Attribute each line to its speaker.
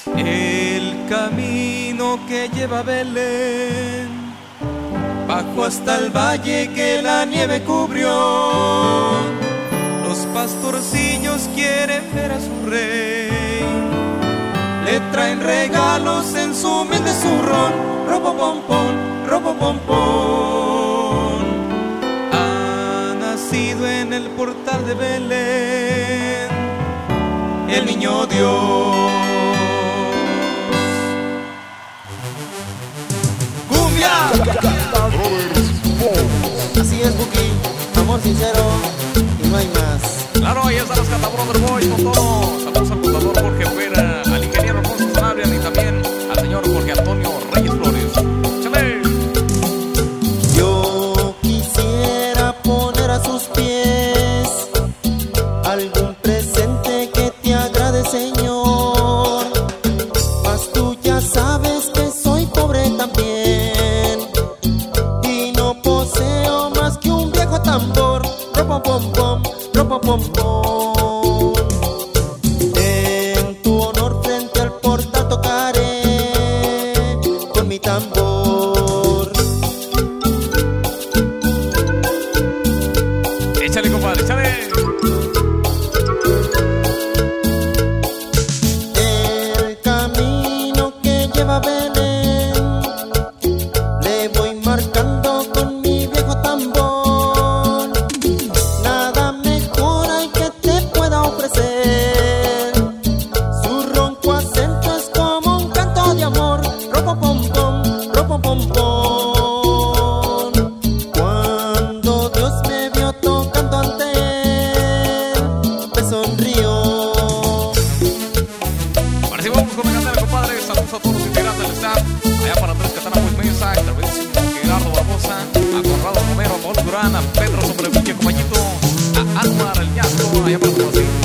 Speaker 1: El camino que lleva a Belén, bajo hasta el valle que la nieve cubrió. Los pastorcillos quieren ver a su rey, le traen regalos en su humilde zurrón. Ropopompón, ha nacido en el portal de Belén el niño Dios.
Speaker 2: Así es, Buki, amor sincero y no hay más.
Speaker 3: Claro, ahí están los Catabrothers Boys con todo. Saludos al contador Jorge Vera, al ingeniero Alfonso Sanabria y también al señor Jorge Antonio Reyes Flores. ¡Chale!
Speaker 2: Yo quisiera poner a sus pies algún presente que te agrade, Señor, mas tú ya sabes que soy pobre también y no poseo más que un viejo tambor. Ropopompom, ropopompom. En tu honor frente al portal tocaré con mi tambor.
Speaker 3: Échale, compadre, échale.
Speaker 2: El camino que lleva a Belén le voy marcando con mi viejo tambor. Nada mejor hay que te pueda ofrecer. Su ronco acento es como un canto de amor. Ropopompom, ropopompom. Cuando Dios me vio tocando ante él, me sonrió.
Speaker 3: Ahora sí vamos con la cantera, compadre. Saludos a todos los integrantes del staff. Allá para Andrés Catana Mesa, Gerardo Barbosa, a Conrado Romero, a Paul Durán, a Pedro Sobrevilla, compañito, a Anuar El Ñasco, allá para Tomasín.